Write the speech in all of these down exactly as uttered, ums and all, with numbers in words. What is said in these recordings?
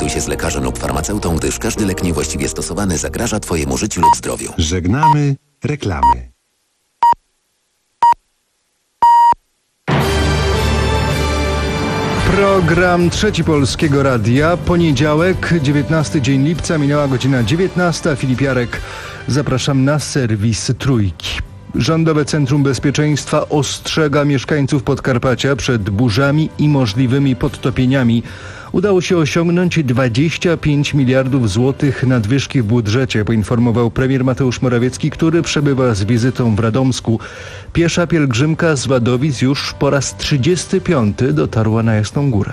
skonsultuj się z lekarzem lub farmaceutą, gdyż każdy lek niewłaściwie stosowany zagraża Twojemu życiu lub zdrowiu. Żegnamy reklamy. Program Trzeci Polskiego Radia. Poniedziałek, dziewiętnasty dzień lipca, minęła godzina dziewiętnasta. Filip Jarek, zapraszam na serwis Trójki. Rządowe Centrum Bezpieczeństwa ostrzega mieszkańców Podkarpacia przed burzami i możliwymi podtopieniami. Udało się osiągnąć dwadzieścia pięć miliardów złotych nadwyżki w budżecie, poinformował premier Mateusz Morawiecki, który przebywa z wizytą w Radomsku. Piesza pielgrzymka z Wadowic już po raz trzydziesty piąty dotarła na Jasną Górę.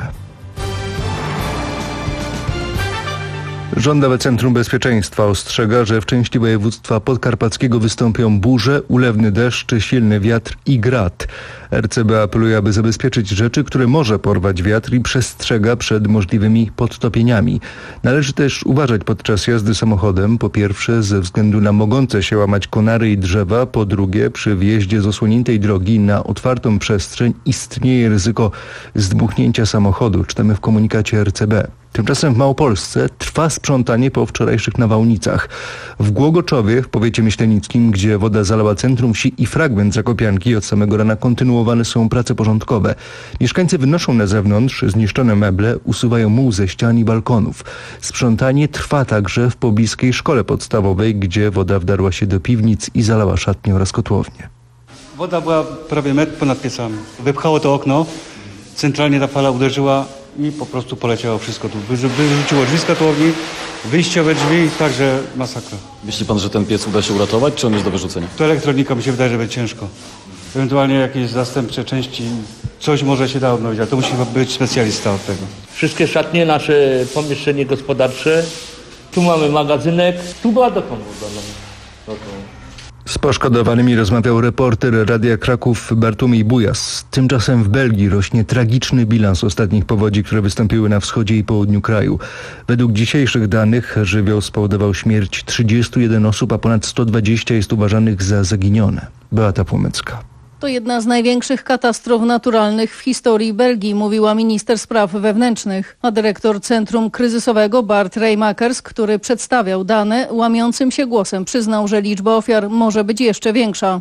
Rządowe Centrum Bezpieczeństwa ostrzega, że w części województwa podkarpackiego wystąpią burze, ulewny deszcz, silny wiatr i grad. R C B apeluje, aby zabezpieczyć rzeczy, które może porwać wiatr, i przestrzega przed możliwymi podtopieniami. Należy też uważać podczas jazdy samochodem, po pierwsze ze względu na mogące się łamać konary i drzewa, po drugie przy wjeździe z osłoniętej drogi na otwartą przestrzeń istnieje ryzyko zdmuchnięcia samochodu, czytamy w komunikacie R C B. Tymczasem w Małopolsce trwa sprzątanie po wczorajszych nawałnicach. W Głogoczowie, w powiecie myślenickim, gdzie woda zalała centrum wsi i fragment Zakopianki, od samego rana kontynuowane są prace porządkowe. Mieszkańcy wynoszą na zewnątrz zniszczone meble, usuwają muł ze ścian i balkonów. Sprzątanie trwa także w pobliskiej szkole podstawowej, gdzie woda wdarła się do piwnic i zalała szatnię oraz kotłownię. Woda była prawie metr ponad piecami. Wypchało to okno, centralnie ta fala uderzyła i po prostu poleciało wszystko tu. Wyrzuciło drzwi z kotłowni, wyjściowe drzwi, także masakra. Myśli pan, że ten piec uda się uratować, czy on jest do wyrzucenia? To elektronika, mi się wydaje, że będzie ciężko. Ewentualnie jakieś zastępcze części, coś może się da odnowić, ale to musi być specjalista od tego. Wszystkie szatnie, nasze pomieszczenie gospodarcze, tu mamy magazynek, tu była dotąd woda. Z poszkodowanymi rozmawiał reporter Radia Kraków Bartłomiej Bujas. Tymczasem w Belgii rośnie tragiczny bilans ostatnich powodzi, które wystąpiły na wschodzie i południu kraju. Według dzisiejszych danych żywioł spowodował śmierć trzydziestu jeden osób, a ponad sto dwadzieścia jest uważanych za zaginione. Beata Płomecka. To jedna z największych katastrof naturalnych w historii Belgii, mówiła minister spraw wewnętrznych. A dyrektor Centrum Kryzysowego Bart Reimakers, który przedstawiał dane, łamiącym się głosem przyznał, że liczba ofiar może być jeszcze większa.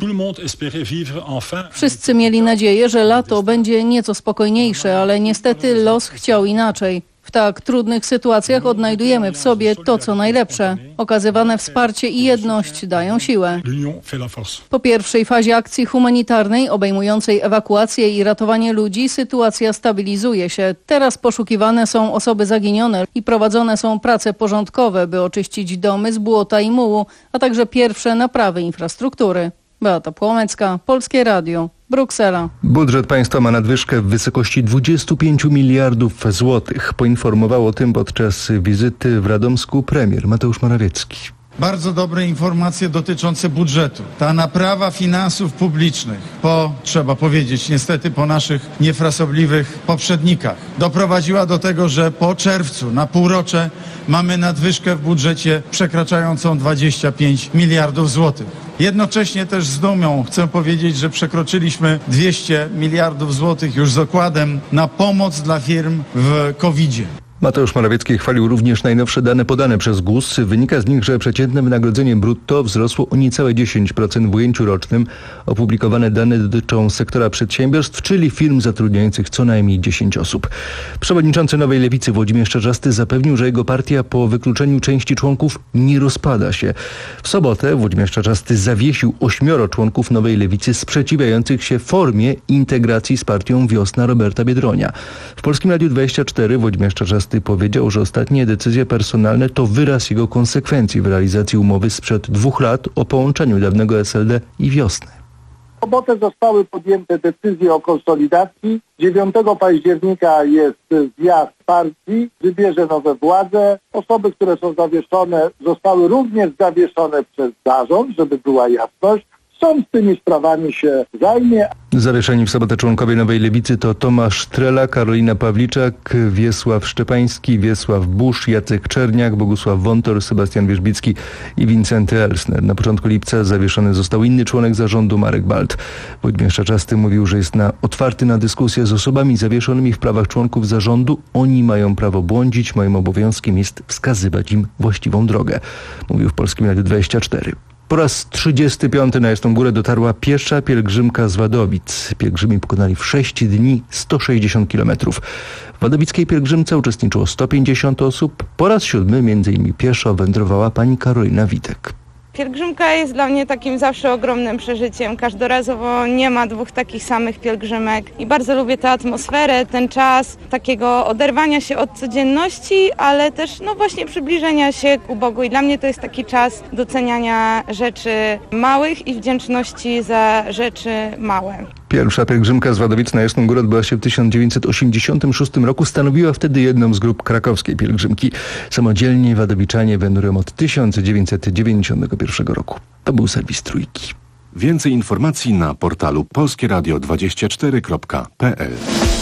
Wszyscy mieli nadzieję, że lato będzie nieco spokojniejsze, ale niestety los chciał inaczej. W tak trudnych sytuacjach odnajdujemy w sobie to, co najlepsze. Okazywane wsparcie i jedność dają siłę. Po pierwszej fazie akcji humanitarnej obejmującej ewakuację i ratowanie ludzi sytuacja stabilizuje się. Teraz poszukiwane są osoby zaginione i prowadzone są prace porządkowe, by oczyścić domy z błota i mułu, a także pierwsze naprawy infrastruktury. Beata Płomecka, Polskie Radio, Bruksela. Budżet państwa ma nadwyżkę w wysokości dwudziestu pięciu miliardów złotych. Poinformował o tym podczas wizyty w Radomsku premier Mateusz Morawiecki. Bardzo dobre informacje dotyczące budżetu. Ta naprawa finansów publicznych po, trzeba powiedzieć, niestety po naszych niefrasobliwych poprzednikach doprowadziła do tego, że po czerwcu na półrocze mamy nadwyżkę w budżecie przekraczającą dwadzieścia pięć miliardów złotych. Jednocześnie też z dumą chcę powiedzieć, że przekroczyliśmy dwieście miliardów złotych już z okładem na pomoc dla firm w kowidzie. Mateusz Morawiecki chwalił również najnowsze dane podane przez G U S. Wynika z nich, że przeciętne wynagrodzenie brutto wzrosło o niecałe dziesięć procent w ujęciu rocznym. Opublikowane dane dotyczą sektora przedsiębiorstw, czyli firm zatrudniających co najmniej dziesięć osób. Przewodniczący Nowej Lewicy Włodzimierz Czarzasty zapewnił, że jego partia po wykluczeniu części członków nie rozpada się. W sobotę Włodzimierz Czarzasty zawiesił ośmioro członków Nowej Lewicy sprzeciwiających się formie integracji z partią Wiosna Roberta Biedronia. W Polskim Radiu dwadzieścia cztery Włodzimierz Czarzasty powiedział, że ostatnie decyzje personalne to wyraz jego konsekwencji w realizacji umowy sprzed dwóch lat o połączeniu dawnego S L D i Wiosny. W sobotę zostały podjęte decyzje o konsolidacji. dziewiątego października jest zjazd partii, wybierze nowe władze. Osoby, które są zawieszone, zostały również zawieszone przez zarząd, żeby była jasność. sąd tymi sprawami się zajmie. Zawieszeni w sobotę członkowie Nowej Lewicy to Tomasz Trela, Karolina Pawliczak, Wiesław Szczepański, Wiesław Busz, Jacek Czerniak, Bogusław Wątor, Sebastian Wierzbicki i Wincenty Elsner. Na początku lipca zawieszony został inny członek zarządu, Marek Balt. Wojciech Czaczasty mówił, że jest na, otwarty na dyskusję z osobami zawieszonymi w prawach członków zarządu. Oni mają prawo błądzić, moim obowiązkiem jest wskazywać im właściwą drogę. Mówił w Polskim Radiu dwadzieścia cztery. Po raz trzydziesty piąty na Jasną Górę dotarła piesza pielgrzymka z Wadowic. Pielgrzymi pokonali w sześć dni sto sześćdziesiąt kilometrów. W wadowickiej pielgrzymce uczestniczyło sto pięćdziesiąt osób. Po raz siódmy między innymi pieszo wędrowała pani Karolina Witek. Pielgrzymka jest dla mnie takim zawsze ogromnym przeżyciem. Każdorazowo nie ma dwóch takich samych pielgrzymek i bardzo lubię tę atmosferę, ten czas takiego oderwania się od codzienności, ale też no właśnie przybliżenia się ku Bogu i dla mnie to jest taki czas doceniania rzeczy małych i wdzięczności za rzeczy małe. Pierwsza pielgrzymka z Wadowic na Jasną Górę odbyła się w tysiąc dziewięćset osiemdziesiątym szóstym roku. Stanowiła wtedy jedną z grup krakowskiej pielgrzymki. Samodzielnie wadowiczanie wędrują od tysiąc dziewięćset dziewięćdziesiątego pierwszego roku. To był serwis Trójki. Więcej informacji na portalu polskie radio dwadzieścia cztery kropka p l.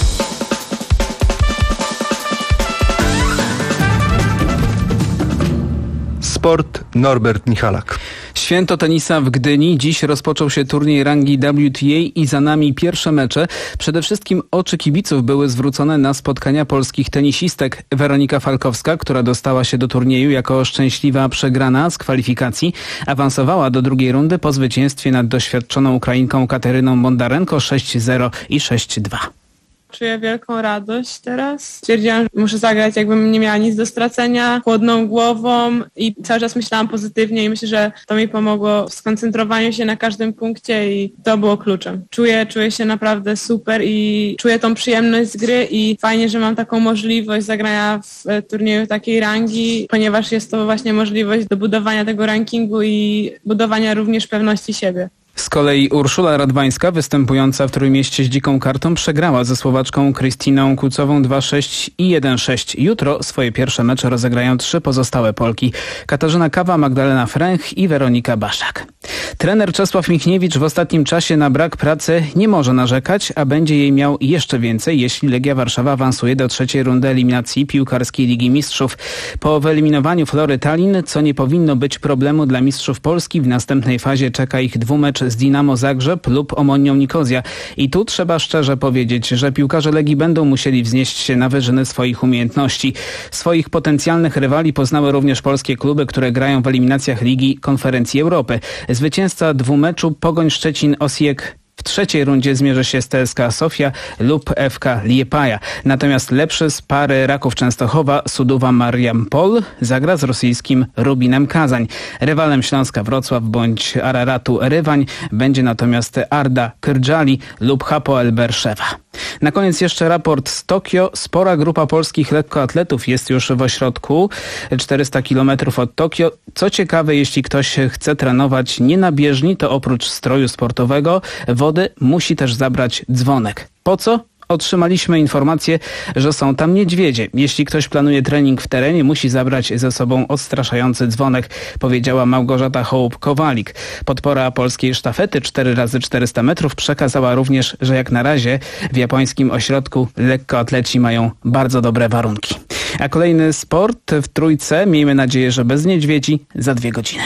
Sport, Norbert Michalak. Święto tenisa w Gdyni. Dziś rozpoczął się turniej rangi W T A i za nami pierwsze mecze. Przede wszystkim oczy kibiców były zwrócone na spotkania polskich tenisistek. Weronika Falkowska, która dostała się do turnieju jako szczęśliwa przegrana z kwalifikacji, awansowała do drugiej rundy po zwycięstwie nad doświadczoną Ukrainką Kateryną Bondarenko sześć zero i sześć dwa. Czuję wielką radość teraz. Stwierdziłam, że muszę zagrać, jakbym nie miała nic do stracenia, chłodną głową i cały czas myślałam pozytywnie i myślę, że to mi pomogło w skoncentrowaniu się na każdym punkcie i to było kluczem. Czuję, czuję się naprawdę super i czuję tą przyjemność z gry i fajnie, że mam taką możliwość zagrania w turnieju takiej rangi, ponieważ jest to właśnie możliwość do budowania tego rankingu i budowania również pewności siebie. Z kolei Urszula Radwańska, występująca w Trójmieście z dziką kartą, przegrała ze Słowaczką Krystyną Kucową dwa sześć i jeden sześć. Jutro swoje pierwsze mecze rozegrają trzy pozostałe Polki. Katarzyna Kawa, Magdalena Fręch i Weronika Baszak. Trener Czesław Michniewicz w ostatnim czasie na brak pracy nie może narzekać, a będzie jej miał jeszcze więcej, jeśli Legia Warszawa awansuje do trzeciej rundy eliminacji piłkarskiej Ligi Mistrzów. Po wyeliminowaniu Flory Tallin, co nie powinno być problemu dla mistrzów Polski, w następnej fazie czeka ich dwumecz z Dinamo Zagrzeb lub Omonią Nikozja. I tu trzeba szczerze powiedzieć, że piłkarze Legii będą musieli wznieść się na wyżyny swoich umiejętności. Swoich potencjalnych rywali poznały również polskie kluby, które grają w eliminacjach Ligi Konferencji Europy. Zwycięzca dwumeczu Pogoń Szczecin Osijek w trzeciej rundzie zmierzy się z T S K Sofia lub F K Liepaja. Natomiast lepszy z pary Raków Częstochowa Suduwa Mariampol zagra z rosyjskim Rubinem Kazań. Rywalem Śląska Wrocław bądź Araratu Rywań będzie natomiast Arda Krdżali lub Hapoel Berszewa. Na koniec jeszcze raport z Tokio. Spora grupa polskich lekkoatletów jest już w ośrodku, czterysta kilometrów od Tokio. Co ciekawe, jeśli ktoś chce trenować nie na bieżni, to oprócz stroju sportowego, wody musi też zabrać dzwonek. Po co? Otrzymaliśmy informację, że są tam niedźwiedzie. Jeśli ktoś planuje trening w terenie, musi zabrać ze sobą odstraszający dzwonek, powiedziała Małgorzata Hołub-Kowalik. Podpora polskiej sztafety cztery razy czterysta metrów przekazała również, że jak na razie w japońskim ośrodku lekkoatleci mają bardzo dobre warunki. A kolejny sport w Trójce, miejmy nadzieję, że bez niedźwiedzi, za dwie godziny.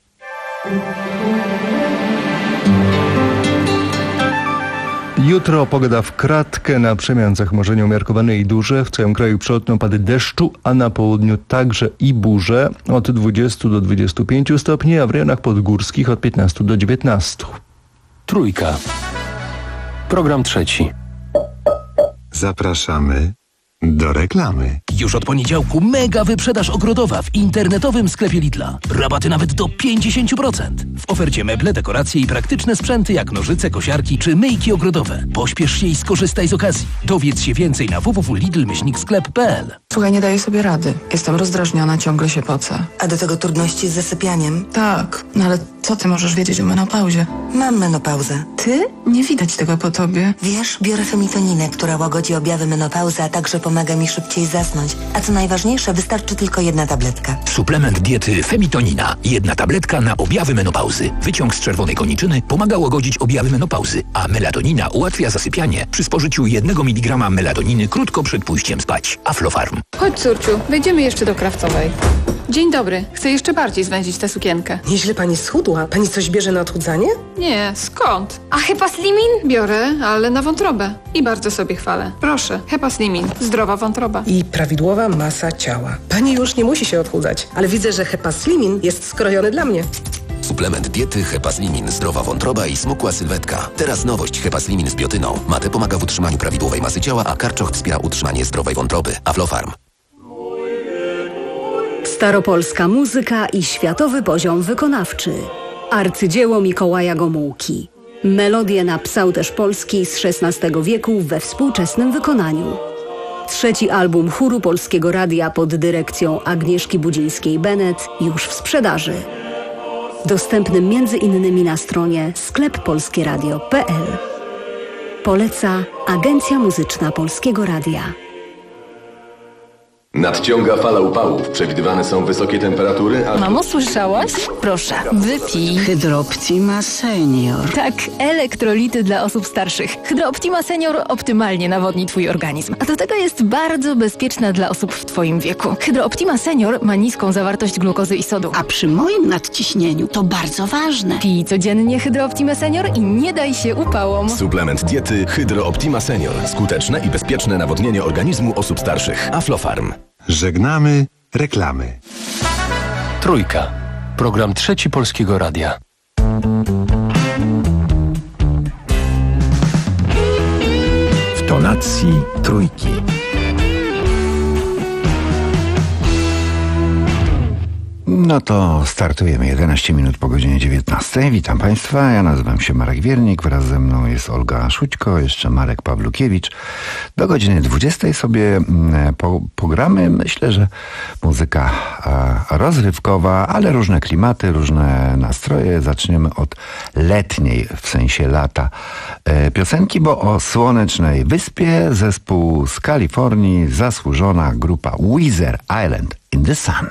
Jutro pogoda w kratkę, na przemian zachmurzenie umiarkowane i duże. W całym kraju przelotne opady deszczu, a na południu także i burze. Od dwudziestu do dwudziestu pięciu stopni, a w rejonach podgórskich od piętnastu do dziewiętnastu. Trójka. Program trzeci. Zapraszamy do reklamy. Już od poniedziałku mega wyprzedaż ogrodowa w internetowym sklepie Lidla. Rabaty nawet do pięćdziesiąt procent. W ofercie meble, dekoracje i praktyczne sprzęty jak nożyce, kosiarki czy myjki ogrodowe. Pośpiesz się i skorzystaj z okazji. Dowiedz się więcej na w w w kropka lidl myślnik sklep kropka p l. Słuchaj, nie daję sobie rady. Jestem rozdrażniona, ciągle się pocę. A do tego trudności z zasypianiem? Tak, no ale co ty możesz wiedzieć o menopauzie? Mam menopauzę. Ty? Nie widać tego po tobie. Wiesz, biorę femitoninę, która łagodzi objawy menopauzy, a także pomaga mi szybciej zasnąć. A co najważniejsze, wystarczy tylko jedna tabletka. Suplement diety Femitonina. Jedna tabletka na objawy menopauzy. Wyciąg z czerwonej koniczyny pomaga łagodzić objawy menopauzy, a melatonina ułatwia zasypianie przy spożyciu jednego miligrama melatoniny krótko przed pójściem spać. Aflofarm. Chodź, córciu, wejdziemy jeszcze do Krawcowej. Dzień dobry. Chcę jeszcze bardziej zwęzić tę sukienkę. Nieźle pani schudła. Pani coś bierze na odchudzanie? Nie, skąd? A Hepaslimin? Biorę, ale na wątrobę. I bardzo sobie chwalę. Proszę, Hepaslimin. Zdrowa wątroba. I prawidłowa masa ciała. Pani już nie musi się odchudzać, ale widzę, że Hepaslimin jest skrojony dla mnie. Suplement diety Hepaslimin, zdrowa wątroba i smukła sylwetka. Teraz nowość Hepaslimin z biotyną. Mate pomaga w utrzymaniu prawidłowej masy ciała, a karczoch wspiera utrzymanie zdrowej wątroby. Aflofarm. Staropolska muzyka i światowy poziom wykonawczy. Arcydzieło Mikołaja Gomułki. Melodie napisał też Polski z szesnastego wieku we współczesnym wykonaniu. Trzeci album chóru Polskiego Radia pod dyrekcją Agnieszki Budzińskiej-Bennett już w sprzedaży. Dostępny między innymi na stronie sklep polskie radio kropka p l. Poleca Agencja Muzyczna Polskiego Radia. Nadciąga fala upałów. Przewidywane są wysokie temperatury, a... Mamo, słyszałaś? Proszę, wypij. Hydrooptima Senior. Tak, elektrolity dla osób starszych. Hydrooptima Senior optymalnie nawodni twój organizm. A do tego jest bardzo bezpieczna dla osób w twoim wieku. Hydrooptima Senior ma niską zawartość glukozy i sodu. A przy moim nadciśnieniu to bardzo ważne. Pij codziennie Hydrooptima Senior i nie daj się upałom. Suplement diety Hydrooptima Senior. Skuteczne i bezpieczne nawodnienie organizmu osób starszych. Aflofarm. Żegnamy reklamy. Trójka. Program Trzeci Polskiego Radia. W tonacji trójki. No to startujemy. jedenaście minut po godzinie dziewiętnastej. Witam Państwa. Ja nazywam się Marek Wiernik. Wraz ze mną jest Olga Szućko, jeszcze Marek Pawlukiewicz. Do godziny dwudziestej sobie po, pogramy. Myślę, że muzyka a, rozrywkowa, ale różne klimaty, różne nastroje. Zaczniemy od letniej, w sensie lata e, piosenki, bo o słonecznej wyspie zespół z Kalifornii, zasłużona grupa Weezer, Island in the Sun.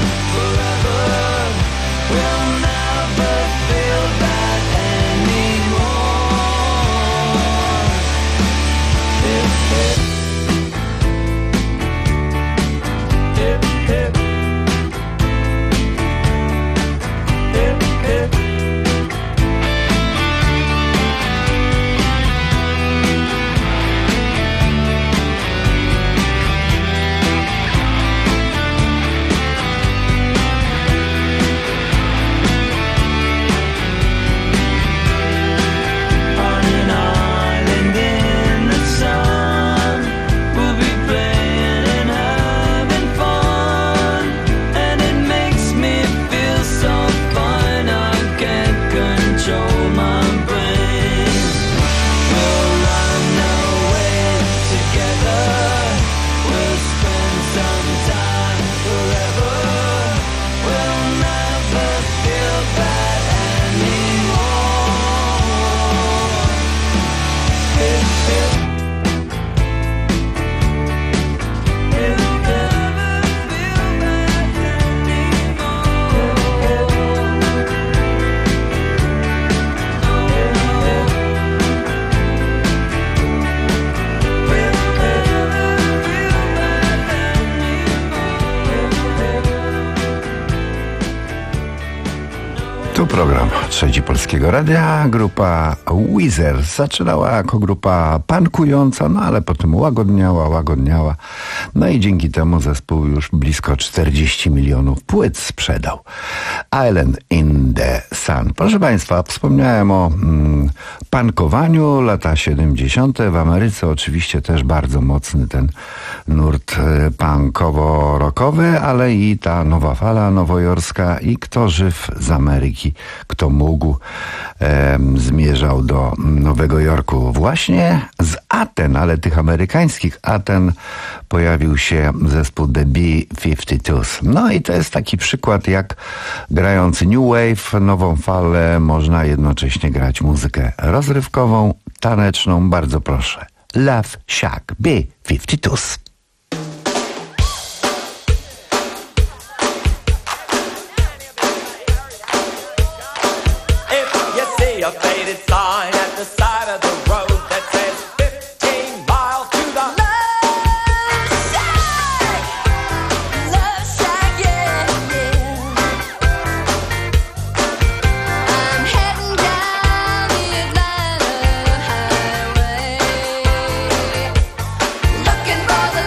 We'll never feel bad anymore. program Trzeci Polskiego Radia. Grupa Weezer zaczynała jako grupa punkująca, no ale potem łagodniała, łagodniała. No i dzięki temu zespół już blisko czterdzieści milionów płyt sprzedał. Island in the Sun. Proszę Państwa, wspomniałem o mm, punkowaniu, lata siedemdziesiąte. W Ameryce oczywiście też bardzo mocny ten nurt punkowo-rockowy, ale i ta nowa fala nowojorska i kto żyw z Ameryki, kto mógł, e, zmierzał do Nowego Jorku. Właśnie z Aten, ale tych amerykańskich Aten pojawił się zespół The B pięćdziesiąt dwa. No i to jest taki przykład, jak grając New Wave, nową falę, można jednocześnie grać muzykę rozrywkową, taneczną. Bardzo proszę. Love Shack B pięćdziesiąt dwa. A faded sign at the side of the road that says fifteen miles to the Love Shack, Love Shack, yeah, yeah. I'm heading down the Atlanta highway, looking for the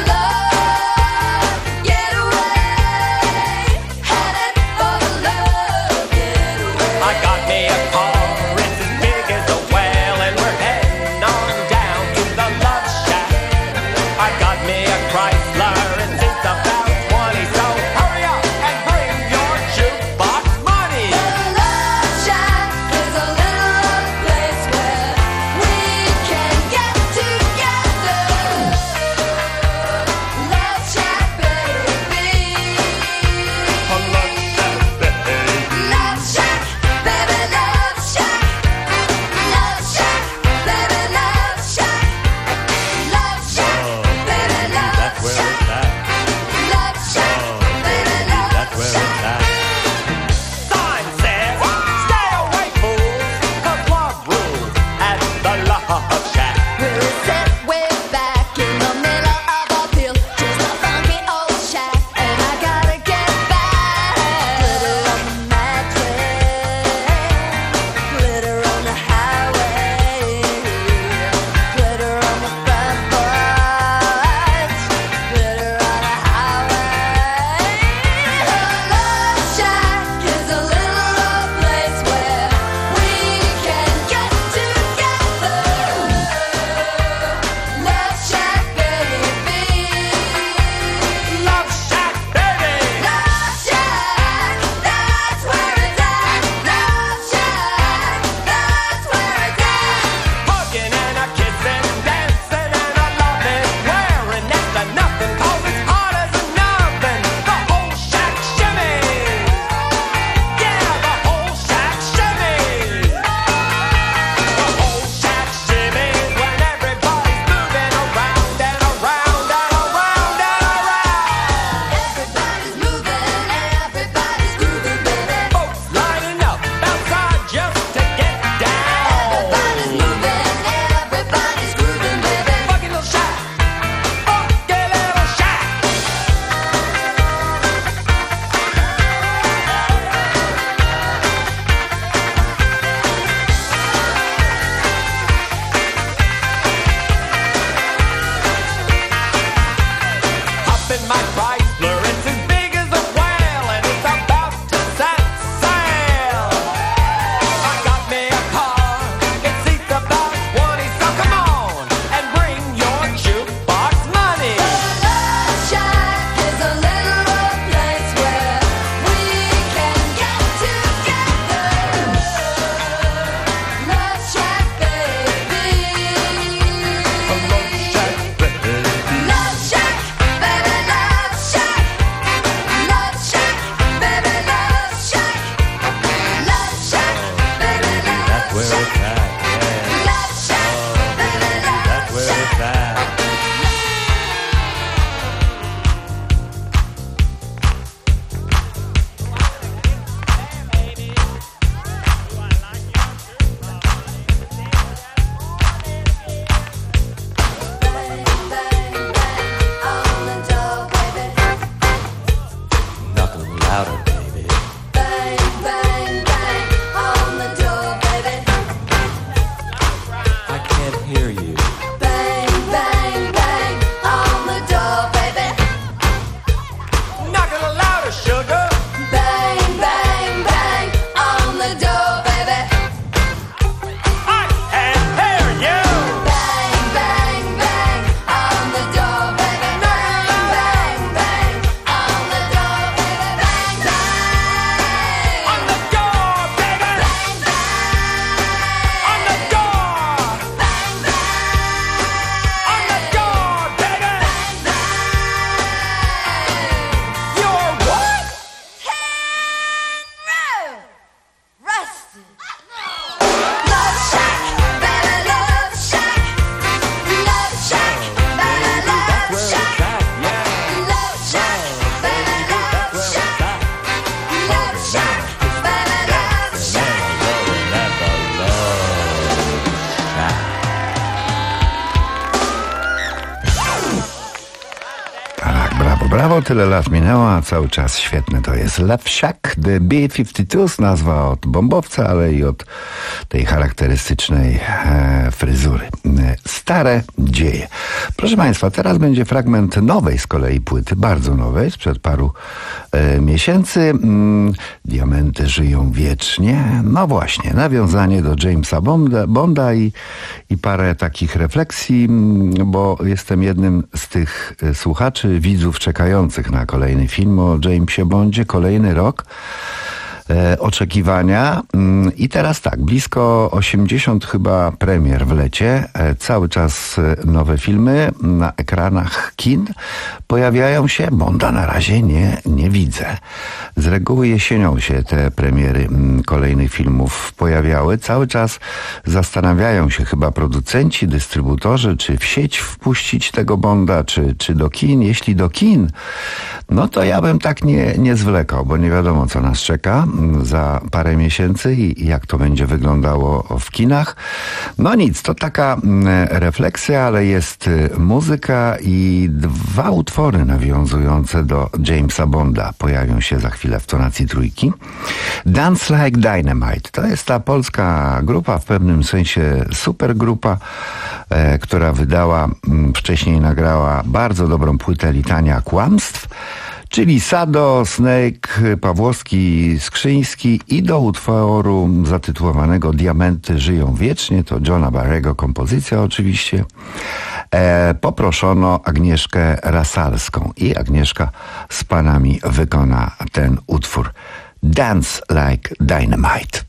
brawo, tyle lat minęło, a cały czas świetne to jest Love Shack, The B pięćdziesiąt dwa, nazwa od bombowca, ale i od tej charakterystycznej e, fryzury. E, stare dzieje. Proszę Państwa, teraz będzie fragment nowej z kolei płyty, bardzo nowej, sprzed paru e, miesięcy. Mm, Diamenty żyją wiecznie. No właśnie, nawiązanie do Jamesa Bonda, Bonda i, i parę takich refleksji, bo jestem jednym z tych słuchaczy, widzów czekających na kolejny film o Jamesie Bondzie. Kolejny rok e, oczekiwania. I teraz tak, blisko osiemdziesiąt chyba premier w lecie. E, cały czas nowe filmy na ekranach kin pojawiają się. Bonda na razie nie, nie widzę. Z reguły jesienią się te premiery m, kolejnych filmów pojawiały. Cały czas zastanawiają się chyba producenci, dystrybutorzy, czy w sieć wpuścić tego Bonda, czy, czy do kin. Jeśli do kin, no to ja bym tak nie, nie zwlekał, bo nie wiadomo, co nas czeka za parę miesięcy i jak to będzie wyglądało w kinach. No nic, to taka refleksja, ale jest muzyka i dwa utwory nawiązujące do Jamesa Bonda pojawią się za chwilę w tonacji trójki. Dance Like Dynamite to jest ta polska grupa, w pewnym sensie supergrupa, e, która wydała, m, wcześniej nagrała bardzo dobrą płytę Litania Kłamstw, czyli Sado, Snake, Pawłowski, Skrzyński i do utworu zatytułowanego Diamenty żyją wiecznie, to Johna Barrego kompozycja oczywiście, e, poproszono Agnieszkę Rasalską i Agnieszka z panami wykona ten utwór Dance Like Dynamite.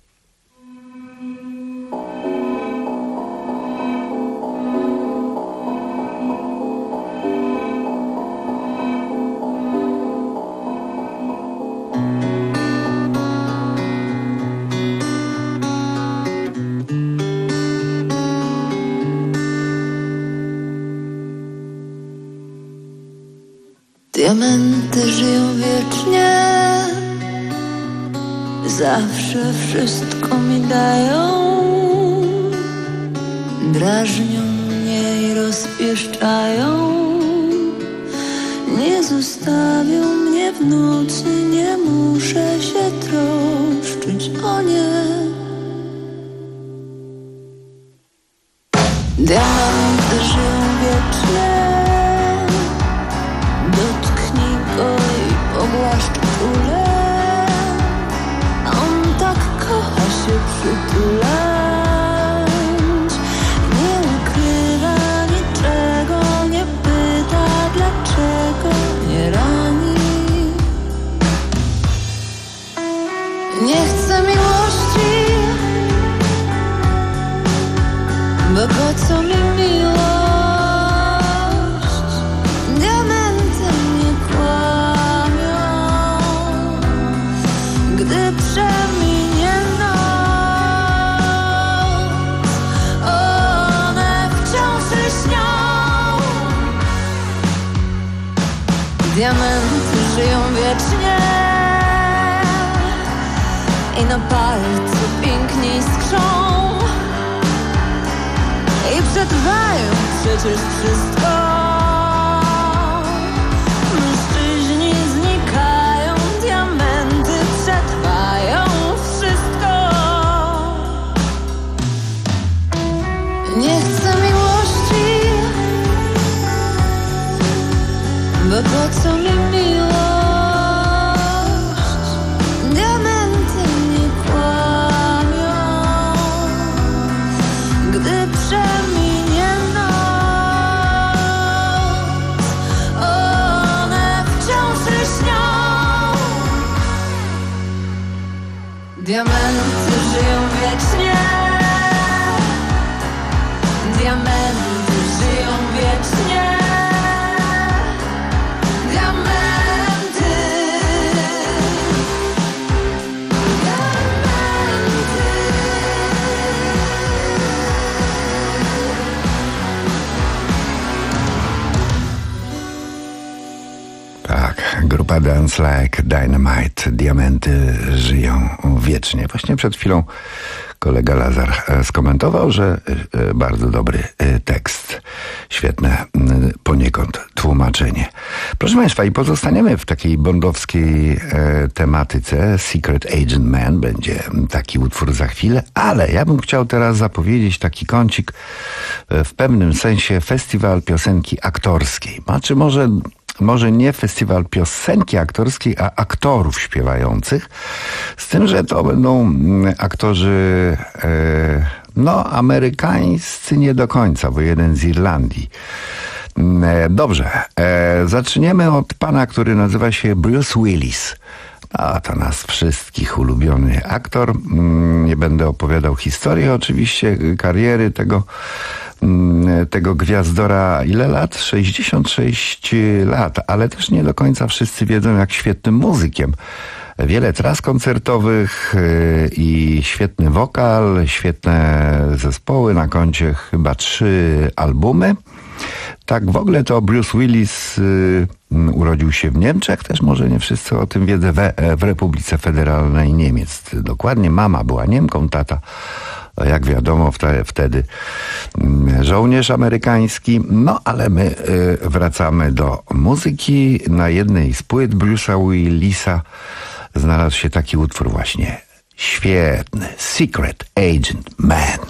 Diamenty żyją wiecznie, zawsze wszystko mi dają, drażnią mnie i rozpieszczają, nie zostawią mnie w nocy, nie muszę się troszczyć o nie. Diamenty żyją wiecznie, dotknij go i pogłaszcz czule, on tak kocha się przytulać, nie ukrywa niczego, nie pyta dlaczego, nie rani. Nie chcę miłości, bo po co mi miłość? Diamenty mnie kłamią, gdy przeminie noc, one wciąż lśnią. Diamenty żyją wiecznie i na palcu piękniej skrzą. I przetrwają przecież wszystko. Mężczyźni znikają, diamenty przetrwają wszystko. Nie chcę miłości, bo po co mi miłość? Diamenty mnie kłamią, gdy przeminie noc, one wciąż lśnią. Diamenty żyją wiecznie, diamenty żyją wiecznie, diamenty, diamenty. Tak, grupa Dance Like Dynamite, Diamenty żyją wiecznie. Właśnie przed chwilą kolega Lazar skomentował, że bardzo dobry tekst. Świetne poniekąd tłumaczenie. Proszę Państwa, i pozostaniemy w takiej bondowskiej tematyce. Secret Agent Man będzie taki utwór za chwilę, ale ja bym chciał teraz zapowiedzieć taki kącik, w pewnym sensie festiwal piosenki aktorskiej. Znaczy może... Może nie festiwal piosenki aktorskiej, a aktorów śpiewających. Z tym, że to będą aktorzy, e, no, amerykańscy nie do końca, bo jeden z Irlandii. E, dobrze, e, zaczniemy od pana, który nazywa się Bruce Willis. A to nas wszystkich ulubiony aktor. Nie będę opowiadał historii oczywiście kariery tego tego gwiazdora. Ile lat? sześćdziesiąt sześć lat, ale też nie do końca wszyscy wiedzą, jak świetnym muzykiem. Wiele tras koncertowych i świetny wokal, świetne zespoły, na koncie chyba trzy albumy. Tak, w ogóle to Bruce Willis y, urodził się w Niemczech, też może nie wszyscy o tym wiedzą, we, w Republice Federalnej Niemiec. Dokładnie mama była Niemką, tata, jak wiadomo, wtedy, wtedy żołnierz amerykański. No, ale my y, wracamy do muzyki. Na jednej z płyt Bruce'a Willisa znalazł się taki utwór właśnie świetny. Secret Agent Man.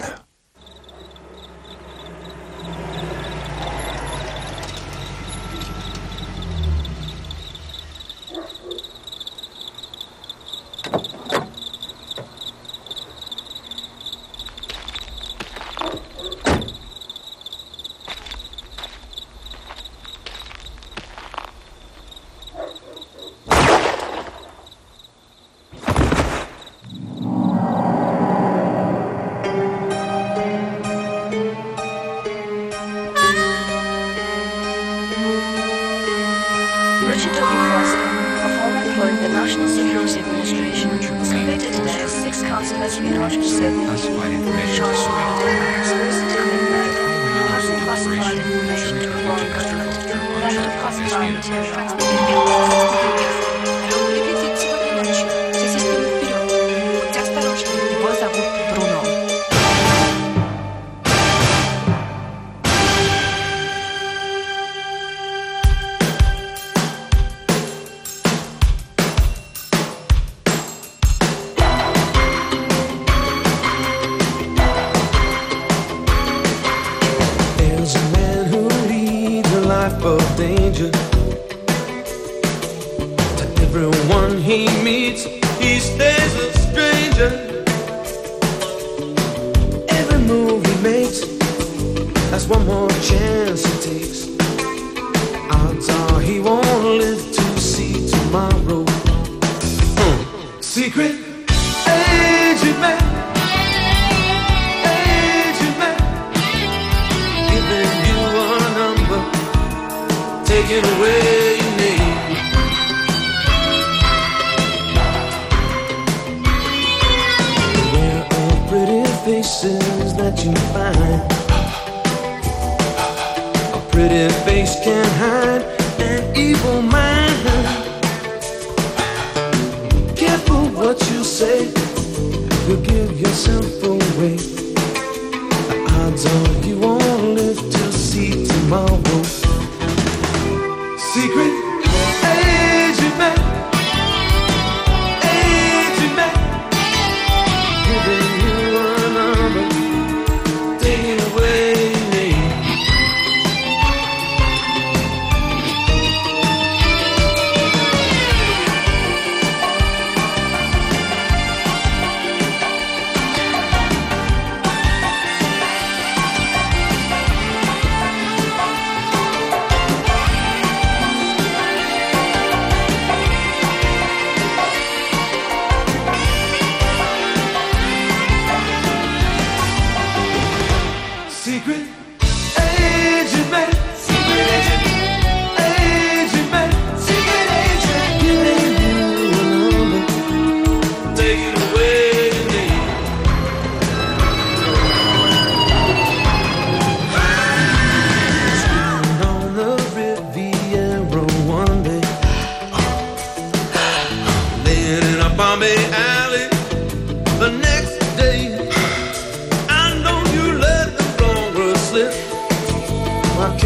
Bombay alley the next day.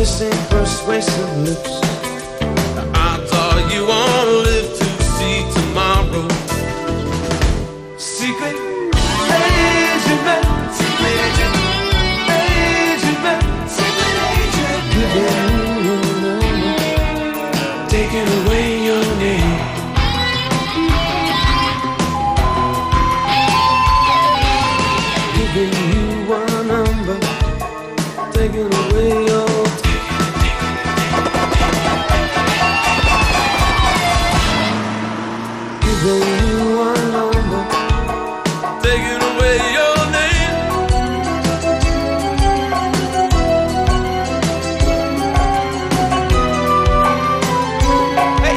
kissing persuasive lips. I thought you won't live to see tomorrow. Secret agent man, secret agent, agent man, secret agent. Giving you your number, taking away your name. Giving you one number, taking away your Giving you one number, taking away your name. Hey.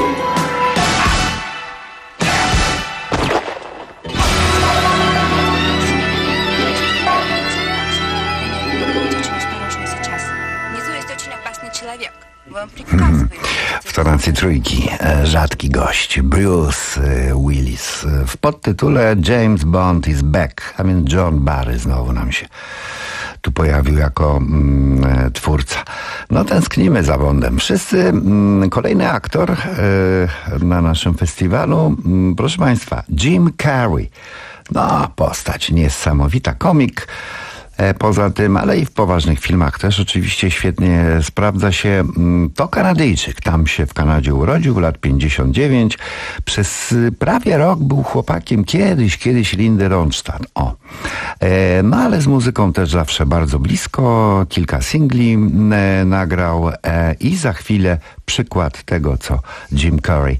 W tonacji trójki e, rzadki gość Bruce e, Willis e, w podtytule James Bond is back, a więc John Barry znowu nam się tu pojawił jako mm, e, twórca. No tęsknimy za Bondem. Wszyscy. Mm, kolejny aktor e, na naszym festiwalu, mm, proszę Państwa, Jim Carrey. No postać niesamowita, komik. Poza tym, ale i w poważnych filmach też oczywiście świetnie sprawdza się. To Kanadyjczyk, tam się w Kanadzie urodził, lat pięćdziesiąt dziewięć. Przez prawie rok był chłopakiem kiedyś, kiedyś Lindy Ronstadt. O. No ale z muzyką też zawsze bardzo blisko. Kilka singli nagrał i za chwilę przykład tego, co Jim Carrey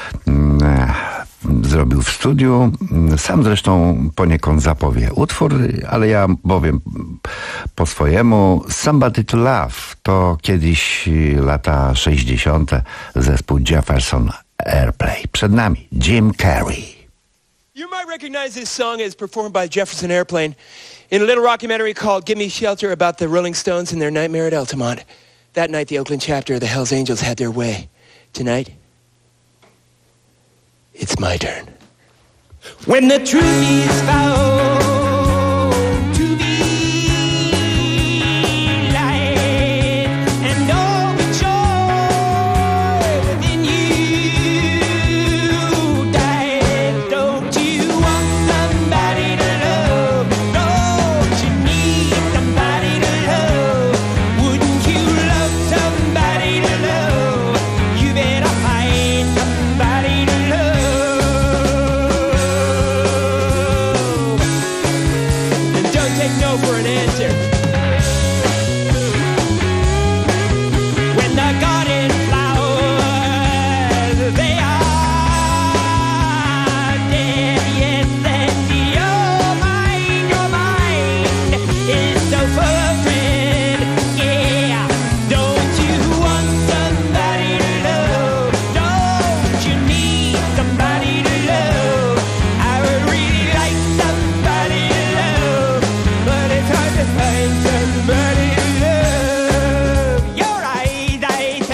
zrobił w studiu. Sam zresztą poniekąd zapowie utwór, ale ja powiem po swojemu. Somebody to Love to kiedyś lata sześćdziesiąte zespół Jefferson Airplane. Przed nami Jim Carrey. You might recognize this song as performed by Jefferson Airplane in a little documentary called Give Me Shelter about the Rolling Stones and their nightmare at Altamont. That night the Oakland chapter of the Hells Angels had their way. Tonight, it's my turn. When the truth is found to be light and all the joy within you died, don't you want somebody to love? Don't you need somebody to love? Wouldn't you love somebody to love? You better find somebody to love. Take no for an answer. When the garden flowers, they are dead, yes, and your mind, your mind is so full of dread, yeah. Don't you want somebody to love? Don't you need somebody to love? I would really like somebody to love, but it's hard to find somebody to love. Your eyes, I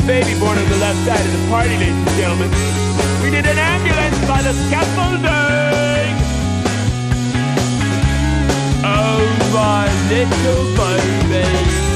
baby born on the left side of the party, ladies and gentlemen. We need an ambulance by the scaffolding. Oh, my little baby.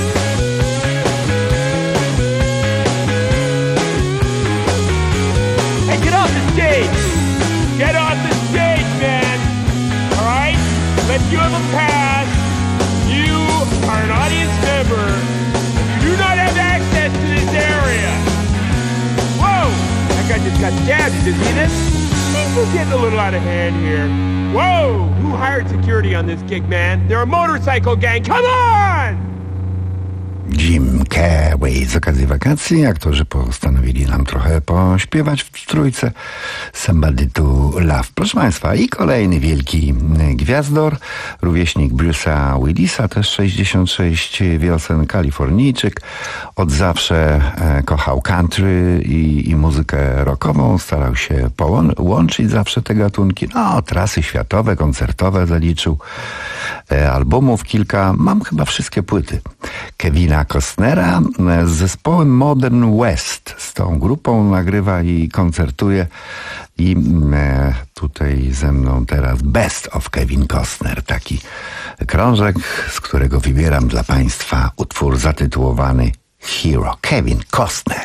Hey, get off the stage. Get off the stage, man. All right? But you have a pass. You are an audience member. You do not have access to this area. Whoa! That guy just got stabbed. Did you see this? Things are getting a little out of hand here. Whoa! Who hired security on this gig, man? They're a motorcycle gang. Come on! Jim Carrey z okazji wakacji. Aktorzy postanowili nam trochę pośpiewać w trójce Somebody to Love. Proszę Państwa, i kolejny wielki gwiazdor, rówieśnik Bruce'a Willisa, też sześćdziesiąt sześć wiosen, Kalifornijczyk. Od zawsze e, kochał country i, i muzykę rockową. Starał się połączyć zawsze te gatunki. No, trasy światowe, koncertowe zaliczył. E, albumów kilka. Mam chyba wszystkie płyty Kevina Costnera z zespołem Modern West. Z tą grupą nagrywa i koncertuje. I e, tutaj ze mną teraz Best of Kevin Costner. Taki krążek, z którego wybieram dla Państwa utwór zatytułowany Hero. Kevin Costner.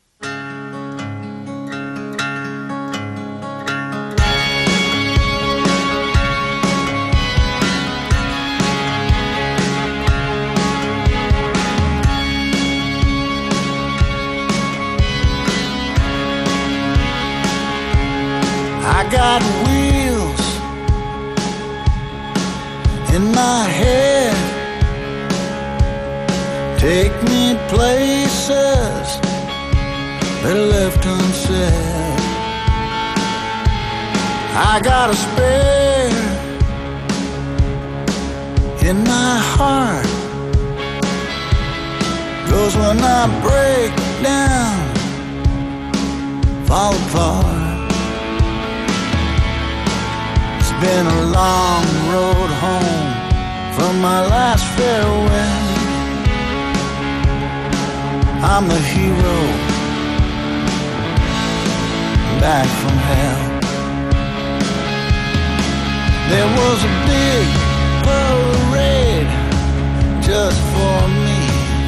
I got wheels in my head, take me places that are left unsaid. I got a spare in my heart, goes when I break down, fall apart. Been a long road home from my last farewell. I'm the hero back from hell. There was a big parade just for me.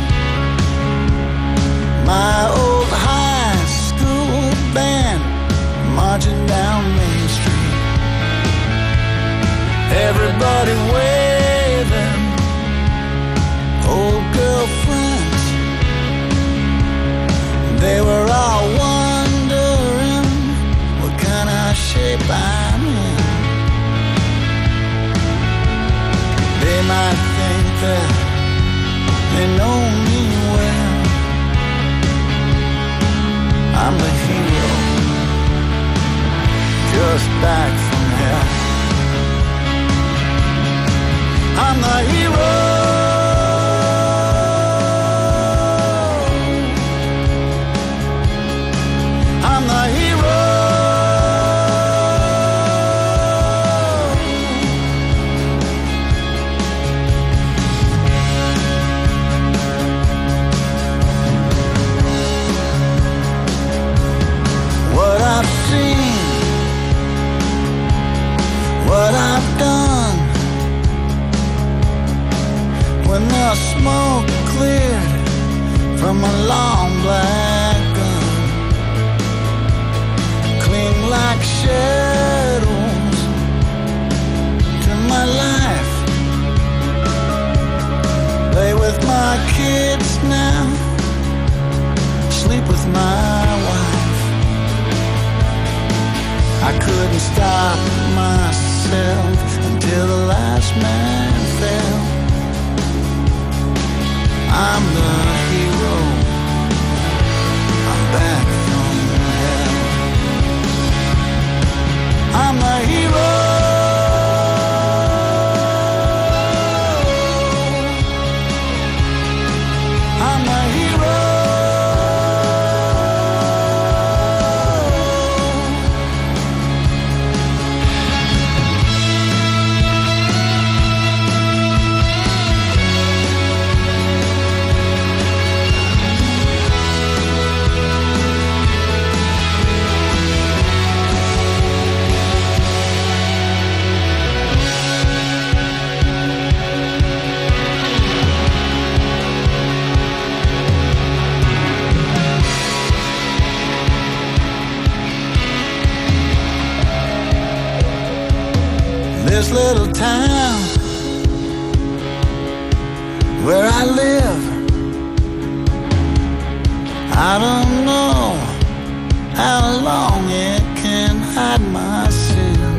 My old high school band marching down Main Street. Everybody waving, old girlfriends. They were all wondering what kind of shape I'm in. They might think that they know me well. I'm the hero, just back from hell. I'm the hero. I'm the hero. What I've seen, what I've done, when the smoke cleared from a long black gun, cling like shadows to my life. Play with my kids now, sleep with my wife. I couldn't stop myself until the last man fell. I'm the hero, I'm back from hell. I'm the hero. I'm the hero. I live. I don't know how long it can hide my sin.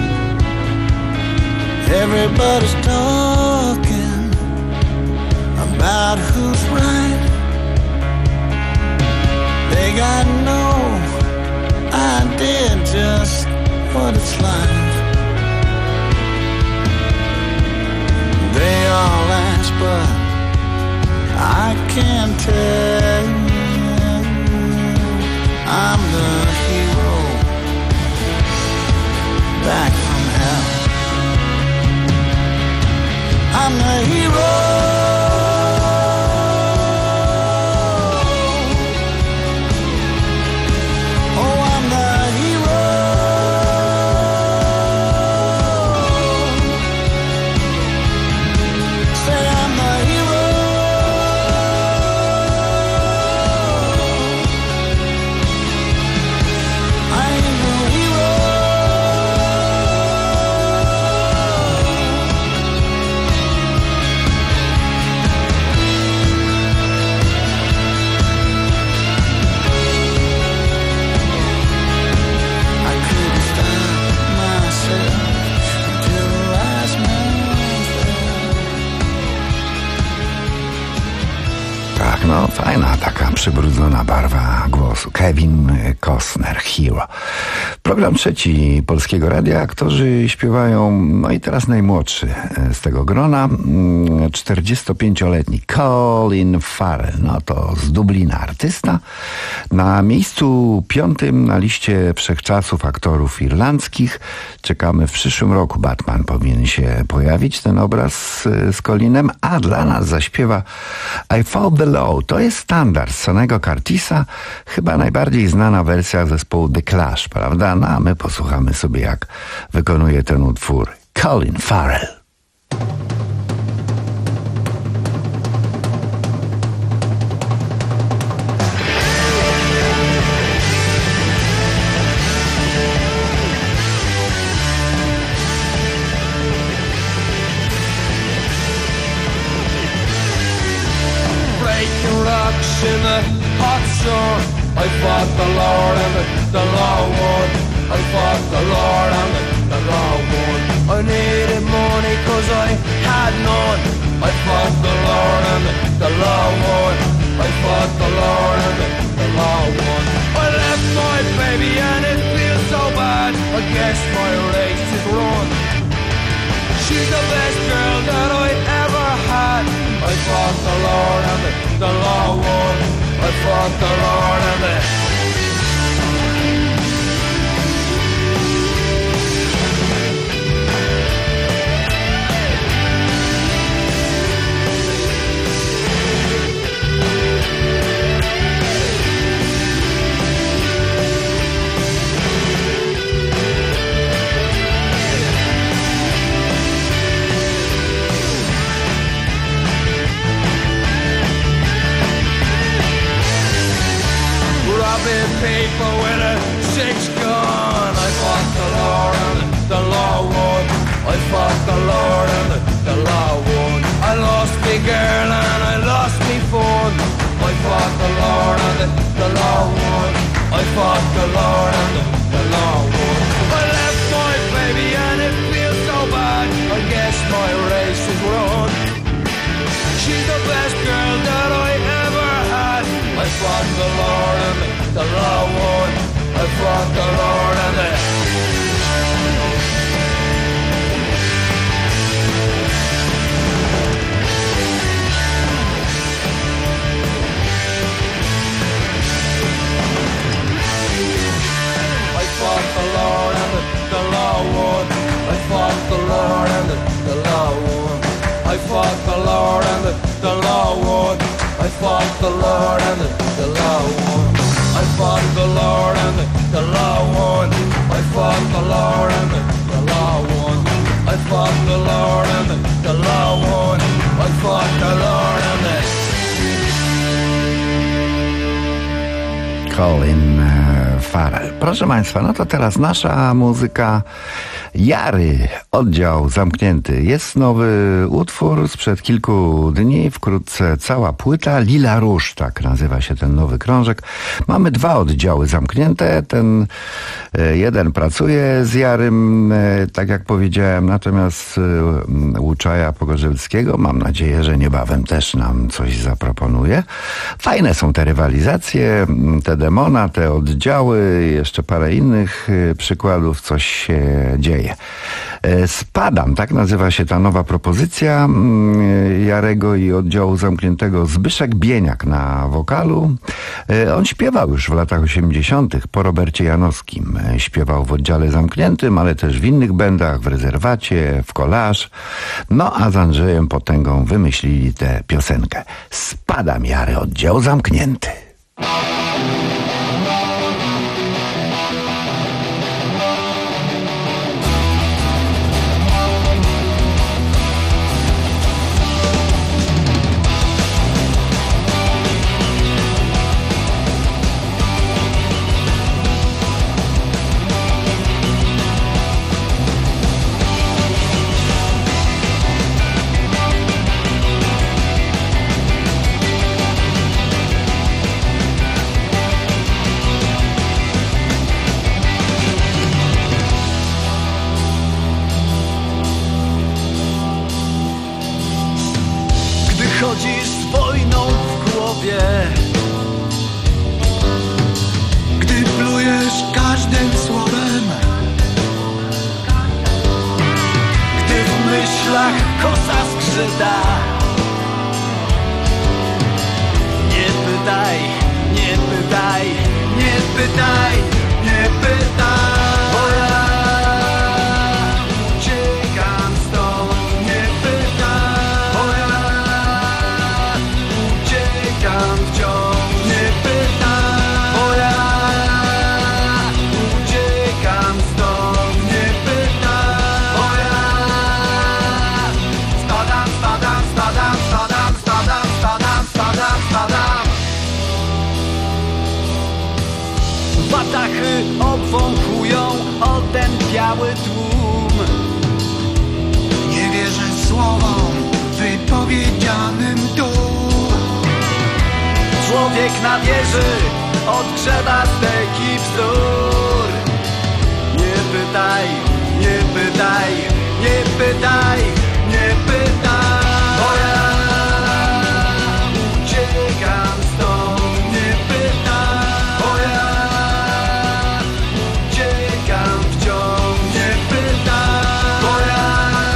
Everybody's talking about who's right. They got no idea just what it's like. They all ask, but I can't tell you. I'm the hero back from hell. I'm the hero. Oh, I'm the hero. Say I'm the hero. No, fajna taka przybrudzona barwa głosu. Kevin Costner, Hero. Program trzeci Polskiego Radia. Aktorzy śpiewają, no i teraz najmłodszy z tego grona, czterdziestopięcioletni Colin Farrell. No to z Dublina artysta. Na miejscu piątym na liście wszechczasów aktorów irlandzkich. Czekamy w przyszłym roku. Batman powinien się pojawić, ten obraz z Colinem, a dla nas zaśpiewa I Fall Below. To jest standard Sonnego Curtisa, chyba najbardziej znana wersja zespołu The Clash, prawda? No a my posłuchamy sobie, jak wykonuje ten utwór Colin Farrell. In the hot sun, I fought the Lord and the, the law won. I fought the Lord and the, the law won. I needed money cause I had none. I fought the Lord and the, the law won. I fought the Lord and the, the law won. I left my baby and it feels so bad. I guess my race is run. She's the best girl that I ever had. I fought the Lord and the, the law won. I fought the Lord and the people with a six gun. I fought the Lord and the, the law won. I fought the Lord and the, the law won. I lost me girl and I lost me fun. I fought the Lord and the, the law won. I fought the Lord and the, the law won. I left my baby and it feels so bad. I guess my race is run. She's the best girl that I ever had. I fought the Lord and the, the law won. I fought the Lord and the I fought the Lord and the, the law won. I fought the Lord and the, the law won. I fought the Lord and the, the law won. I fought the Lord and the, the law won. I fought the Lord and the, the law won. I fought the Lord and the, the law won. I fought the Lord and the, the law won. I fought the Lord and the Colin Farrell. Proszę Państwa, no to teraz nasza muzyka. Jary, oddział zamknięty. Jest nowy utwór sprzed kilku dni, wkrótce cała płyta. Lila Róż, tak nazywa się ten nowy krążek. Mamy dwa oddziały zamknięte. Ten e, jeden pracuje z Jarym, e, tak jak powiedziałem, natomiast e, Łuczaja Pogorzelskiego, mam nadzieję, że niebawem też nam coś zaproponuje. Fajne są te rywalizacje, te demona, te oddziały, jeszcze parę innych e, przykładów, coś się dzieje. Spadam, tak nazywa się ta nowa propozycja Jarego i oddziału zamkniętego. Zbyszek Bieniak na wokalu. On śpiewał już w latach osiemdziesiątych po Robercie Janowskim. Śpiewał w oddziale zamkniętym, ale też w innych bendach, w Rezerwacie, w Kolaż. No a z Andrzejem Potęgą wymyślili tę piosenkę. Spadam, Jary, oddział zamknięty. Chodzisz z wojną w głowie, gdy plujesz każdym słowem, gdy w myślach kosa skrzyda. Nie pytaj, nie pytaj, nie pytaj, nie pytaj. Bo ja uciekam stąd, nie pytaj. Bo ja uciekam wciąż, nie pytaj. Bo ja uciekam stąd, nie pytaj. Bo ja spadam, spadam, spadam, spadam, spadam, spadam, spadam, spadam. Watachy obwąchują o ten biały tłum. Nie wierzę słowom wypowiedzianym tu. Człowiek na wieży odgrzewa steki bzdur. Nie pytaj, nie pytaj, nie pytaj, nie pytaj. Bo ja uciekam stąd, nie pytaj. Bo ja uciekam wciąż, nie pytaj. Bo ja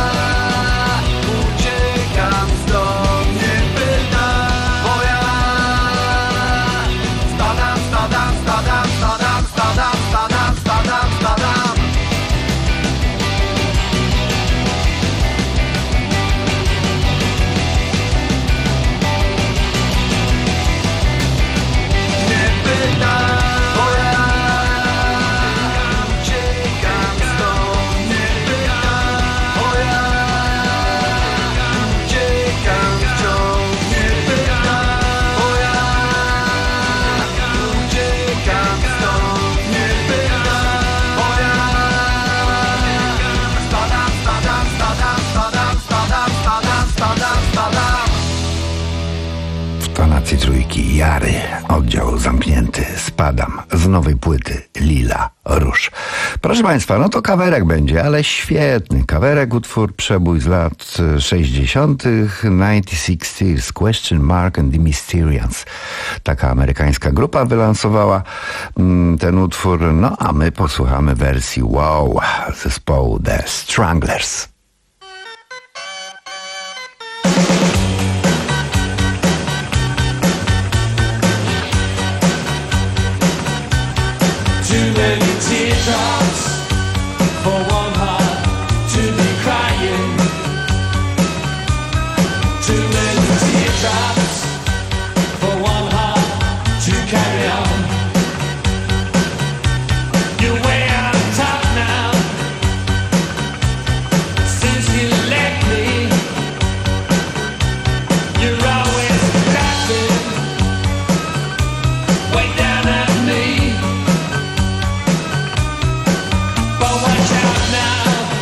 uciekam stąd, nie pytaj. Bo ja spadam, spadam, spadam, spadam, spadam, spadam, spadam, spadam. Nie pytaj, bo ja uciekam stąd, nie pytaj. Bo ja uciekam wciąż, nie pytaj. Bo ja uciekam stąd, nie pytaj. Bo ja spadam, spadam, spadam, spadam, spadam, spadam, spadam, spadam. W tonacji trójki Jary, oddział zamknięty, spadam z nowej płyty Lila Róż. Proszę Państwa, no to kawerek będzie, ale świetny kawerek, utwór przebój z lat sześćdziesiątych. nineteen sixties, Question Mark and the Mysterians. Taka amerykańska grupa wylansowała mm, ten utwór, no a my posłuchamy wersji wow zespołu The Stranglers. Too many teardrops for one heart to be crying. Too many teardrops for one heart to carry on. You're way on top now since you left me. You're always laughing way down at me. But watch out now.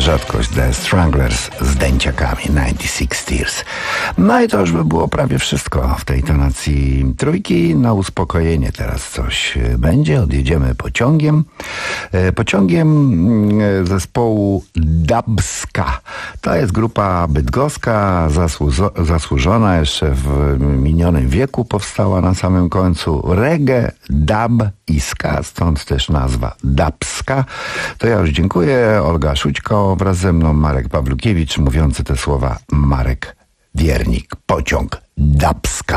rzadkość The Stranglers z dęciakami dziewięćdziesiąt sześć Tears. No i to już by było prawie wszystko w tej tonacji trójki. Na uspokojenie teraz coś będzie. Odjedziemy pociągiem. Pociągiem zespołu Dubska. To jest grupa bydgoska, zasłuzo- zasłużona jeszcze w minionym wieku, powstała na samym końcu. Reggae, dub i ska, stąd też nazwa Dubska. To ja już dziękuję. Olga Szućko, wraz ze mną Marek Pawlukiewicz, mówiący te słowa Marek Wiernik. Pociąg Dubska.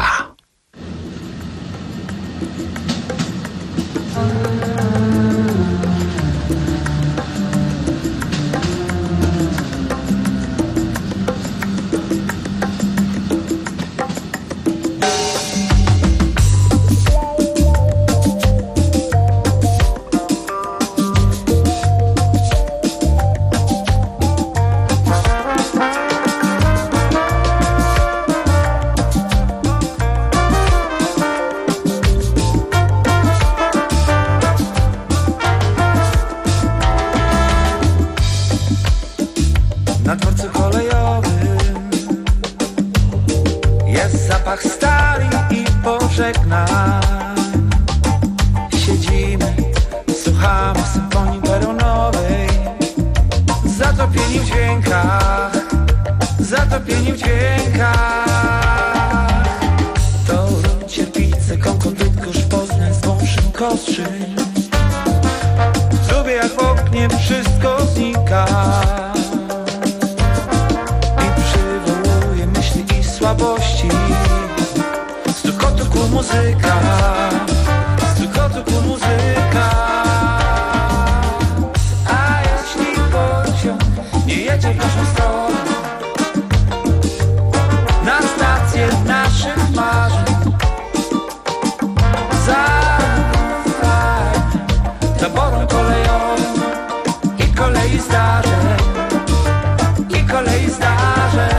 Na dworcu kolejowym jest zapach stali i pożegnań. Siedzimy, słuchamy symfonii peronowej, zatopieni w dźwiękach, zatopieni w dźwiękach. Toruń, Cierpice, Konkord, Bydgoszcz, Poznań, Zbąszyn, Kostrzyn. Lubię jak w oknie wszystko znika słabości. Stukotu ku muzyka, stukotu ku muzyka. A jeśli pociąg nie jedzie w naszą stronę, na stację naszych marzeń, zaufaj taborom kolejowym i kolei zdarzeń, i kolei zdarzeń.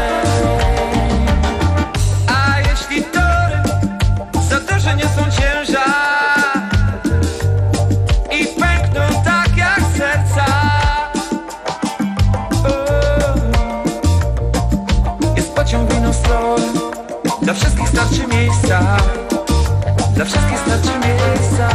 Że nie są ciężar i pękną tak jak serca. O, jest pociąg w inną stronę, dla wszystkich starczy miejsca, dla wszystkich starczy miejsca.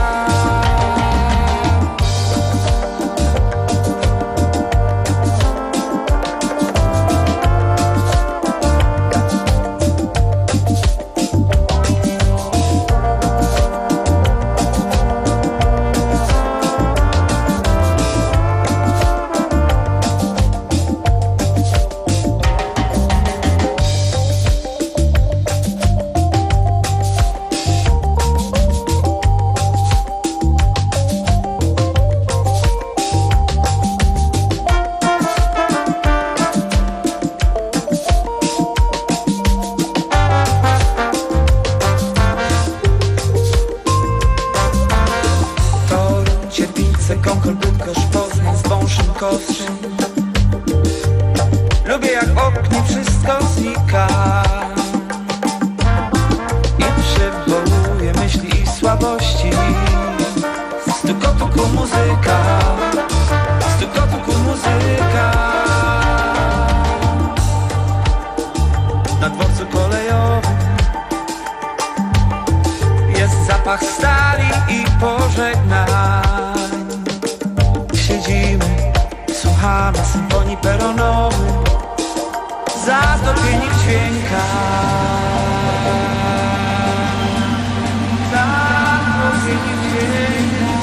Konkord, Bydgoszcz, Poznań, Zbąszyn, Kostrzyn. Lubię jak w oknie wszystko znika i przywołuje myśli i słabości. Stukotu ku muzyka, stukotu ku muzyka. Na dworcu kolejowym jest zapach stali i pożegnań. Siedzimy, słuchamy symfonii peronowej, zatopieni w dźwiękach, zatopieni w dźwiękach.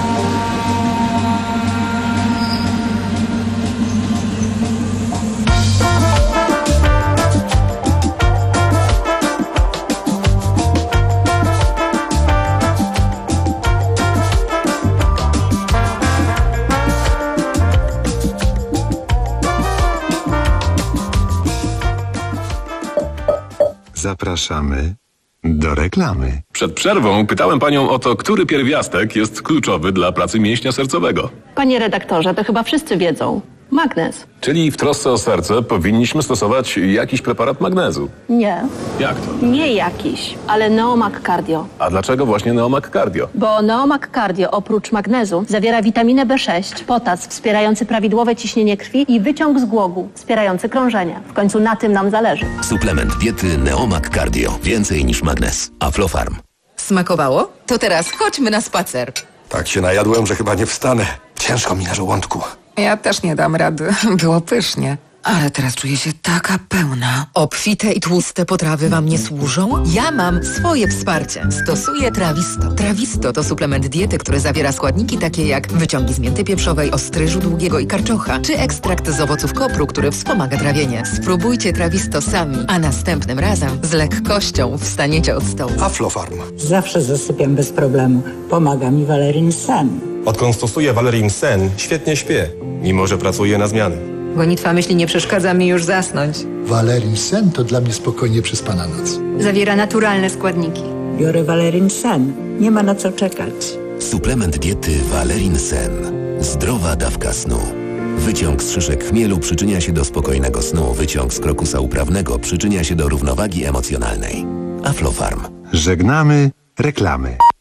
Zapraszamy do reklamy. Przed przerwą pytałem panią o to, który pierwiastek jest kluczowy dla pracy mięśnia sercowego. Panie redaktorze, to chyba wszyscy wiedzą. Magnez. Czyli w trosce o serce powinniśmy stosować jakiś preparat magnezu. Nie. Jak to? Nie jakiś, ale Neomag Cardio. A dlaczego właśnie Neomag Cardio? Bo Neomag Cardio oprócz magnezu zawiera witaminę B sześć, potas wspierający prawidłowe ciśnienie krwi i wyciąg z głogu wspierający krążenie. W końcu na tym nam zależy. Suplement diety Neomag Cardio. Więcej niż magnez. Aflofarm. Smakowało? To teraz chodźmy na spacer. Tak się najadłem, że chyba nie wstanę. Ciężko mi na żołądku. Ja też nie dam rady. Było pysznie. Ale teraz czuję się taka pełna. Obfite i tłuste potrawy wam nie służą? Ja mam swoje wsparcie. Stosuję Trawisto. Trawisto to suplement diety, który zawiera składniki takie jak wyciągi z mięty pieprzowej, ostryżu długiego i karczocha, czy ekstrakt z owoców kopru, który wspomaga trawienie. Spróbujcie Trawisto sami, a następnym razem z lekkością wstaniecie od stołu. Aflofarm. Zawsze zasypiam bez problemu. Pomaga mi Valerin Sen. Odkąd stosuję Valerin Sen, świetnie śpię, mimo że pracuję na zmiany. Gonitwa myśli nie przeszkadza mi już zasnąć. Valerin Sen to dla mnie spokojnie przespana noc. Zawiera naturalne składniki. Biorę Valerin Sen. Nie ma na co czekać. Suplement diety Valerin Sen. Zdrowa dawka snu. Wyciąg z szyszek chmielu przyczynia się do spokojnego snu. Wyciąg z krokusa uprawnego przyczynia się do równowagi emocjonalnej. Aflofarm. Żegnamy reklamy.